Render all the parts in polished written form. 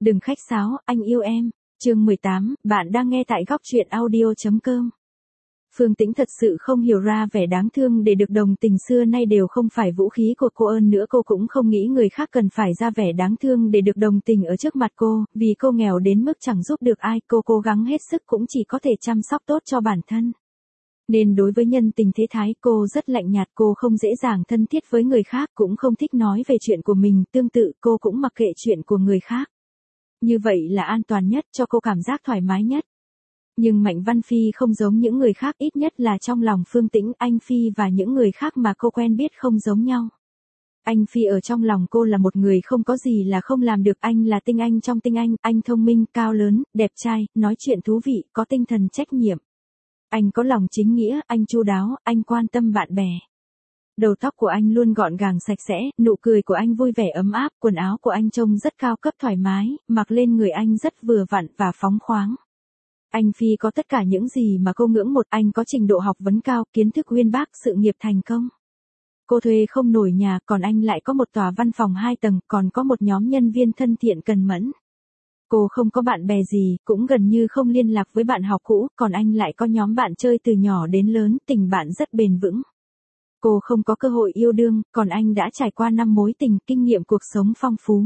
Đừng khách sáo, anh yêu em. Chương 18, bạn đang nghe tại góc truyện audio.com. Phương Tĩnh thật sự không hiểu ra vẻ đáng thương để được đồng tình xưa nay đều không phải vũ khí của cô, hơn nữa cô cũng không nghĩ người khác cần phải ra vẻ đáng thương để được đồng tình ở trước mặt cô, vì cô nghèo đến mức chẳng giúp được ai, cô cố gắng hết sức cũng chỉ có thể chăm sóc tốt cho bản thân. Nên đối với nhân tình thế thái cô rất lạnh nhạt, cô không dễ dàng thân thiết với người khác, cũng không thích nói về chuyện của mình, tương tự cô cũng mặc kệ chuyện của người khác. Như vậy là an toàn nhất, cho cô cảm giác thoải mái nhất. Nhưng Mạnh Văn Phi không giống những người khác, ít nhất là trong lòng Phương Tĩnh, anh Phi và những người khác mà cô quen biết không giống nhau. Anh Phi ở trong lòng cô là một người không có gì là không làm được, anh là tinh anh trong tinh anh thông minh, cao lớn, đẹp trai, nói chuyện thú vị, có tinh thần trách nhiệm. Anh có lòng chính nghĩa, anh chu đáo, anh quan tâm bạn bè. Đầu tóc của anh luôn gọn gàng sạch sẽ, nụ cười của anh vui vẻ ấm áp, quần áo của anh trông rất cao cấp thoải mái, mặc lên người anh rất vừa vặn và phóng khoáng. Anh Phi có tất cả những gì mà cô ngưỡng mộ, anh có trình độ học vấn cao, kiến thức uyên bác, sự nghiệp thành công. Cô thuê không nổi nhà, còn anh lại có một tòa văn phòng 2 tầng, còn có một nhóm nhân viên thân thiện cần mẫn. Cô không có bạn bè gì, cũng gần như không liên lạc với bạn học cũ, còn anh lại có nhóm bạn chơi từ nhỏ đến lớn, tình bạn rất bền vững. Cô không có cơ hội yêu đương, còn anh đã trải qua 5 mối tình, kinh nghiệm cuộc sống phong phú.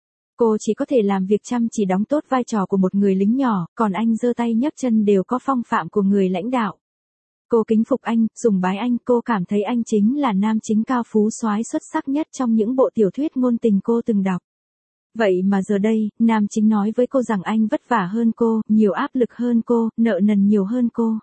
Cô chỉ có thể làm việc chăm chỉ đóng tốt vai trò của một người lính nhỏ, còn anh giơ tay nhấc chân đều có phong phạm của người lãnh đạo. Cô kính phục anh, sùng bái anh, cô cảm thấy anh chính là nam chính cao phú soái xuất sắc nhất trong những bộ tiểu thuyết ngôn tình cô từng đọc. Vậy mà giờ đây, nam chính nói với cô rằng anh vất vả hơn cô, nhiều áp lực hơn cô, nợ nần nhiều hơn cô.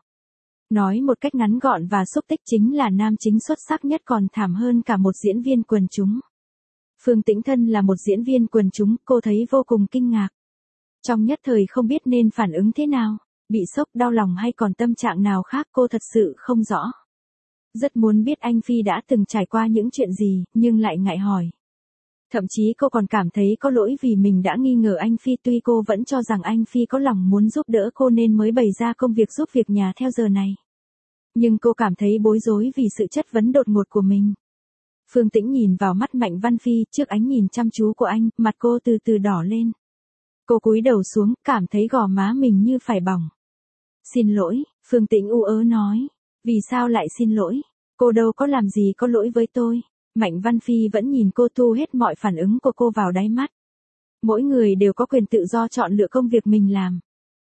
Nói một cách ngắn gọn và xúc tích, chính là nam chính xuất sắc nhất còn thảm hơn cả một diễn viên quần chúng. Phương Tĩnh thân là một diễn viên quần chúng, cô thấy vô cùng kinh ngạc. Trong nhất thời không biết nên phản ứng thế nào, bị sốc, đau lòng hay còn tâm trạng nào khác cô thật sự không rõ. Rất muốn biết anh Phi đã từng trải qua những chuyện gì, nhưng lại ngại hỏi. Thậm chí cô còn cảm thấy có lỗi vì mình đã nghi ngờ anh Phi, tuy cô vẫn cho rằng anh Phi có lòng muốn giúp đỡ cô nên mới bày ra công việc giúp việc nhà theo giờ này. Nhưng cô cảm thấy bối rối vì sự chất vấn đột ngột của mình. Phương Tĩnh nhìn vào mắt Mạnh Văn Phi, trước ánh nhìn chăm chú của anh, mặt cô từ từ đỏ lên. Cô cúi đầu xuống, cảm thấy gò má mình như phải bỏng. Xin lỗi, Phương Tĩnh u ớ nói. Vì sao lại xin lỗi? Cô đâu có làm gì có lỗi với tôi. Mạnh Văn Phi vẫn nhìn cô, thu hết mọi phản ứng của cô vào đáy mắt. Mỗi người đều có quyền tự do chọn lựa công việc mình làm.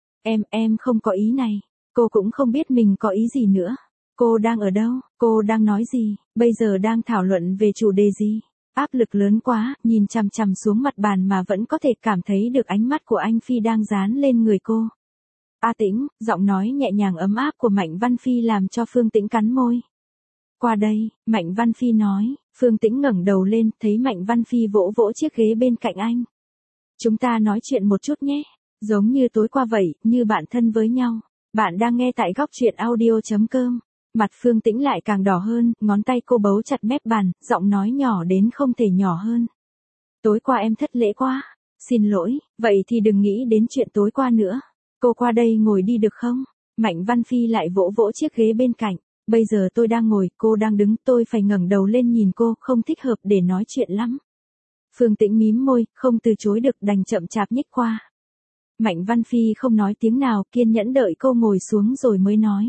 Em không có ý này. Cô cũng không biết mình có ý gì nữa. Cô đang ở đâu? Cô đang nói gì? Bây giờ đang thảo luận về chủ đề gì? Áp lực lớn quá, nhìn chằm chằm xuống mặt bàn mà vẫn có thể cảm thấy được ánh mắt của anh Phi đang dán lên người cô. A Tĩnh, giọng nói nhẹ nhàng ấm áp của Mạnh Văn Phi làm cho Phương Tĩnh cắn môi. Qua đây, Mạnh Văn Phi nói. Phương Tĩnh ngẩng đầu lên, thấy Mạnh Văn Phi vỗ vỗ chiếc ghế bên cạnh anh. Chúng ta nói chuyện một chút nhé. Giống như tối qua vậy, như bạn thân với nhau. Bạn đang nghe tại góc truyện audio.com. Mặt Phương Tĩnh lại càng đỏ hơn, ngón tay cô bấu chặt mép bàn, giọng nói nhỏ đến không thể nhỏ hơn. Tối qua em thất lễ quá. Xin lỗi, vậy thì đừng nghĩ đến chuyện tối qua nữa. Cô qua đây ngồi đi được không? Mạnh Văn Phi lại vỗ vỗ chiếc ghế bên cạnh. Bây giờ tôi đang ngồi, cô đang đứng, tôi phải ngẩng đầu lên nhìn cô, không thích hợp để nói chuyện lắm. Phương Tĩnh mím môi, không từ chối được, đành chậm chạp nhích qua. Mạnh Văn Phi không nói tiếng nào, kiên nhẫn đợi cô ngồi xuống rồi mới nói.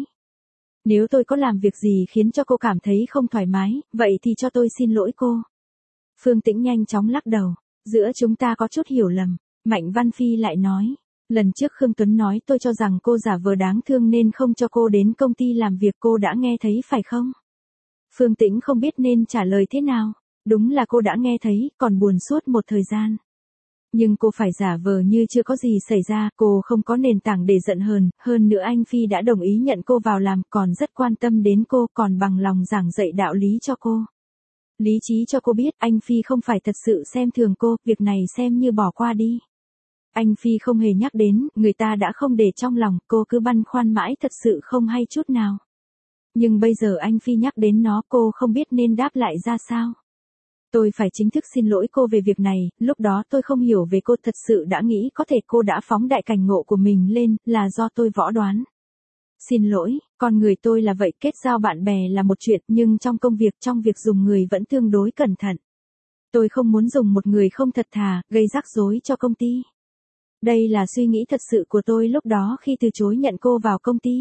Nếu tôi có làm việc gì khiến cho cô cảm thấy không thoải mái, vậy thì cho tôi xin lỗi cô. Phương Tĩnh nhanh chóng lắc đầu. Giữa chúng ta có chút hiểu lầm. Mạnh Văn Phi lại nói. Lần trước Khương Tuấn nói tôi cho rằng cô giả vờ đáng thương nên không cho cô đến công ty làm việc, cô đã nghe thấy phải không? Phương Tĩnh không biết nên trả lời thế nào. Đúng là cô đã nghe thấy, còn buồn suốt một thời gian. Nhưng cô phải giả vờ như chưa có gì xảy ra, cô không có nền tảng để giận hờn, hơn nữa anh Phi đã đồng ý nhận cô vào làm, còn rất quan tâm đến cô, còn bằng lòng giảng dạy đạo lý cho cô. Lý trí cho cô biết anh Phi không phải thật sự xem thường cô, việc này xem như bỏ qua đi. Anh Phi không hề nhắc đến, người ta đã không để trong lòng, cô cứ băn khoăn mãi thật sự không hay chút nào. Nhưng bây giờ anh Phi nhắc đến nó, cô không biết nên đáp lại ra sao. Tôi phải chính thức xin lỗi cô về việc này, lúc đó tôi không hiểu về cô, thật sự đã nghĩ có thể cô đã phóng đại cảnh ngộ của mình lên, là do tôi võ đoán. Xin lỗi, con người tôi là vậy, kết giao bạn bè là một chuyện, nhưng trong trong việc dùng người vẫn tương đối cẩn thận. Tôi không muốn dùng một người không thật thà, gây rắc rối cho công ty. Đây là suy nghĩ thật sự của tôi lúc đó khi từ chối nhận cô vào công ty.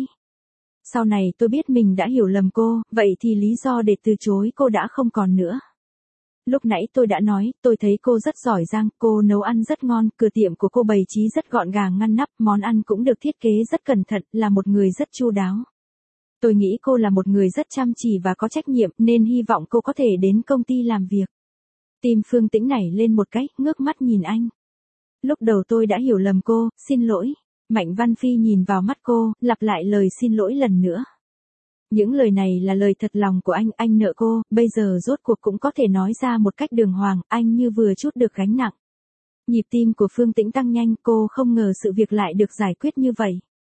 Sau này tôi biết mình đã hiểu lầm cô, vậy thì lý do để từ chối cô đã không còn nữa. Lúc nãy tôi đã nói, tôi thấy cô rất giỏi giang, cô nấu ăn rất ngon, cửa tiệm của cô bày trí rất gọn gàng ngăn nắp, món ăn cũng được thiết kế rất cẩn thận, là một người rất chu đáo. Tôi nghĩ cô là một người rất chăm chỉ và có trách nhiệm, nên hy vọng cô có thể đến công ty làm việc. Tim Phương Tĩnh nảy lên một cái, ngước mắt nhìn anh. Lúc đầu tôi đã hiểu lầm cô, xin lỗi. Mạnh Văn Phi nhìn vào mắt cô, lặp lại lời xin lỗi lần nữa. Những lời này là lời thật lòng của anh nợ cô, bây giờ rốt cuộc cũng có thể nói ra một cách đường hoàng, anh như vừa trút được gánh nặng. Nhịp tim của Phương Tĩnh tăng nhanh, cô không ngờ sự việc lại được giải quyết như vậy.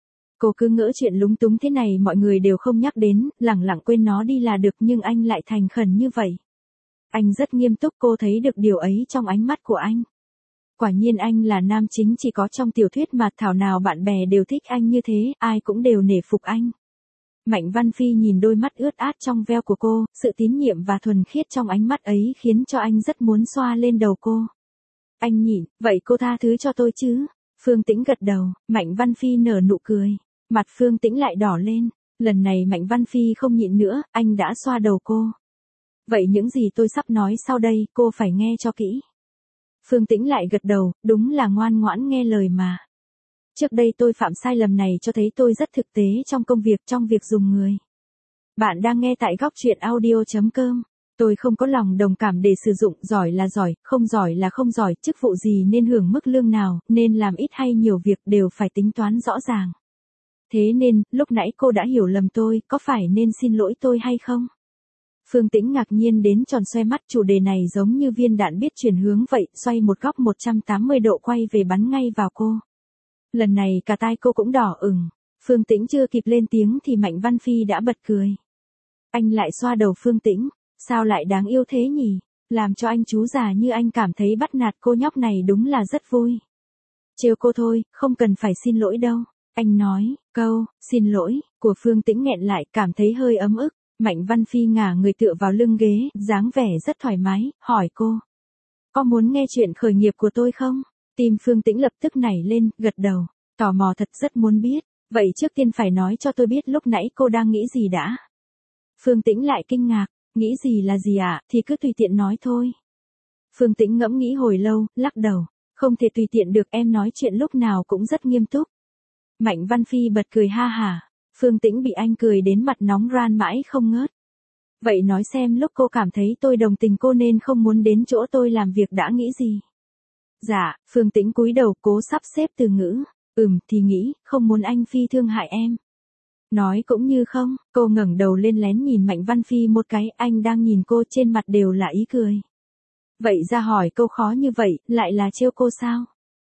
Cô cứ ngỡ chuyện lúng túng thế này mọi người đều không nhắc đến, lẳng lặng quên nó đi là được, nhưng anh lại thành khẩn như vậy. Anh rất nghiêm túc, cô thấy được điều ấy trong ánh mắt của anh. Quả nhiên anh là nam chính chỉ có trong tiểu thuyết mà, thảo nào bạn bè đều thích anh như thế, ai cũng đều nể phục anh. Mạnh Văn Phi nhìn đôi mắt ướt át trong veo của cô, sự tín nhiệm và thuần khiết trong ánh mắt ấy khiến cho anh rất muốn xoa lên đầu cô. Anh nhịn, vậy cô tha thứ cho tôi chứ? Phương Tĩnh gật đầu, Mạnh Văn Phi nở nụ cười. Mặt Phương Tĩnh lại đỏ lên, lần này Mạnh Văn Phi không nhịn nữa, anh đã xoa đầu cô. Vậy những gì tôi sắp nói sau đây, cô phải nghe cho kỹ. Phương Tĩnh lại gật đầu, đúng là ngoan ngoãn nghe lời mà. Trước đây tôi phạm sai lầm này cho thấy tôi rất thực tế trong công việc, trong việc dùng người. Bạn đang nghe tại góc truyện audio.com. Tôi không có lòng đồng cảm để sử dụng, giỏi là giỏi, không giỏi là không giỏi, chức vụ gì nên hưởng mức lương nào, nên làm ít hay nhiều việc đều phải tính toán rõ ràng. Thế nên, lúc nãy cô đã hiểu lầm tôi, có phải nên xin lỗi tôi hay không? Phương Tĩnh ngạc nhiên đến tròn xoe mắt, chủ đề này giống như viên đạn biết chuyển hướng vậy, xoay một góc 180 độ quay về bắn ngay vào cô. Lần này cả tai cô cũng đỏ ửng. Phương Tĩnh chưa kịp lên tiếng thì Mạnh Văn Phi đã bật cười. Anh lại xoa đầu Phương Tĩnh, sao lại đáng yêu thế nhỉ? Làm cho anh chú già như anh cảm thấy bắt nạt cô nhóc này đúng là rất vui. Trêu cô thôi, không cần phải xin lỗi đâu. Anh nói, câu, xin lỗi, của Phương Tĩnh nghẹn lại, cảm thấy hơi ấm ức. Mạnh Văn Phi ngả người tựa vào lưng ghế, dáng vẻ rất thoải mái, hỏi cô. Có muốn nghe chuyện khởi nghiệp của tôi không? Tim Phương Tĩnh lập tức nảy lên, gật đầu. Tò mò thật, rất muốn biết. Vậy trước tiên phải nói cho tôi biết lúc nãy cô đang nghĩ gì đã. Phương Tĩnh lại kinh ngạc, nghĩ gì là gì ạ, thì cứ tùy tiện nói thôi. Phương Tĩnh ngẫm nghĩ hồi lâu, lắc đầu. Không thể tùy tiện được, em nói chuyện lúc nào cũng rất nghiêm túc. Mạnh Văn Phi bật cười ha hả. Phương Tĩnh bị anh cười đến mặt nóng ran mãi không ngớt. Vậy nói xem lúc cô cảm thấy tôi đồng tình cô nên không muốn đến chỗ tôi làm việc đã nghĩ gì? Dạ, Phương Tĩnh cúi đầu cố sắp xếp từ ngữ. Thì nghĩ, không muốn anh Phi thương hại em. Nói cũng như không, cô ngẩng đầu lên lén nhìn Mạnh Văn Phi một cái, anh đang nhìn cô trên mặt đều là ý cười. Vậy ra hỏi câu khó như vậy, lại là trêu cô sao?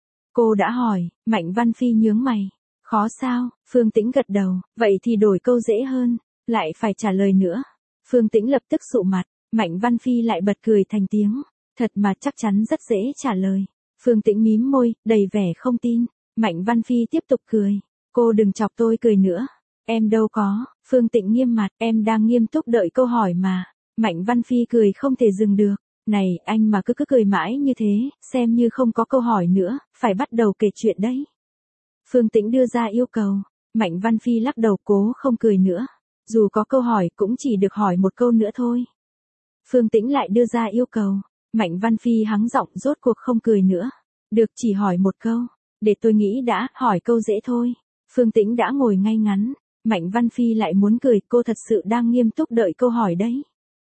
Cô đã hỏi, Mạnh Văn Phi nhướng mày. Khó sao? Phương Tĩnh gật đầu, vậy thì đổi câu dễ hơn, lại phải trả lời nữa. Phương Tĩnh lập tức sụ mặt, Mạnh Văn Phi lại bật cười thành tiếng. Thật mà, chắc chắn rất dễ trả lời. Phương Tĩnh mím môi, đầy vẻ không tin. Mạnh Văn Phi tiếp tục cười. Cô đừng chọc tôi cười nữa. Em đâu có. Phương Tĩnh nghiêm mặt, em đang nghiêm túc đợi câu hỏi mà. Mạnh Văn Phi cười không thể dừng được. Này, anh mà cứ cười mãi như thế, xem như không có câu hỏi nữa, phải bắt đầu kể chuyện đấy. Phương Tĩnh đưa ra yêu cầu. Mạnh Văn Phi lắc đầu cố không cười nữa. Dù có câu hỏi cũng chỉ được hỏi một câu nữa thôi. Phương Tĩnh lại đưa ra yêu cầu. Mạnh Văn Phi hắng giọng rốt cuộc không cười nữa. Được, chỉ hỏi một câu. Để tôi nghĩ đã, hỏi câu dễ thôi. Phương Tĩnh đã ngồi ngay ngắn. Mạnh Văn Phi lại muốn cười, cô thật sự đang nghiêm túc đợi câu hỏi đấy.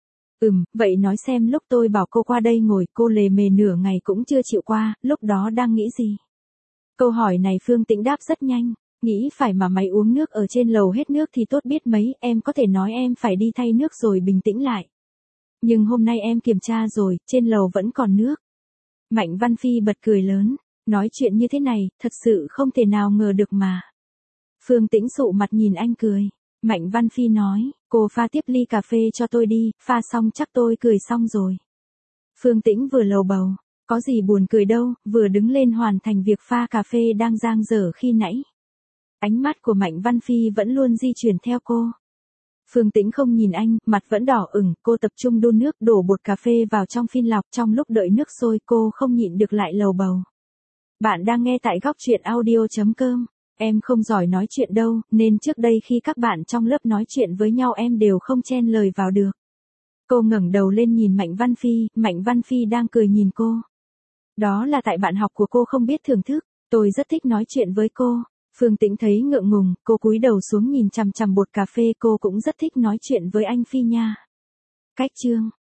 Vậy nói xem lúc tôi bảo cô qua đây ngồi, cô lề mề nửa ngày cũng chưa chịu qua, lúc đó đang nghĩ gì? Câu hỏi này Phương Tĩnh đáp rất nhanh. Nghĩ phải mà máy uống nước ở trên lầu hết nước thì tốt biết mấy, em có thể nói em phải đi thay nước rồi bình tĩnh lại. Nhưng hôm nay em kiểm tra rồi, trên lầu vẫn còn nước. Mạnh Văn Phi bật cười lớn. Nói chuyện như thế này, thật sự không thể nào ngờ được mà. Phương Tĩnh sụ mặt nhìn anh cười. Mạnh Văn Phi nói, cô pha tiếp ly cà phê cho tôi đi, pha xong chắc tôi cười xong rồi. Phương Tĩnh vừa lầu bầu, có gì buồn cười đâu, vừa đứng lên hoàn thành việc pha cà phê đang dang dở khi nãy. Ánh mắt của Mạnh Văn Phi vẫn luôn di chuyển theo cô. Phương Tĩnh không nhìn anh, mặt vẫn đỏ ửng, cô tập trung đun nước, đổ bột cà phê vào trong phin lọc, trong lúc đợi nước sôi cô không nhịn được lại lầu bầu. Bạn đang nghe tại góc chuyện audio.com. Em không giỏi nói chuyện đâu, nên trước đây khi các bạn trong lớp nói chuyện với nhau em đều không chen lời vào được. Cô ngẩng đầu lên nhìn Mạnh Văn Phi đang cười nhìn cô. Đó là tại bạn học của cô không biết thưởng thức, tôi rất thích nói chuyện với cô. Phương Tĩnh thấy ngượng ngùng, cô cúi đầu xuống nhìn chằm chằm bột cà phê, cô cũng rất thích nói chuyện với anh Phi nha. Cách chương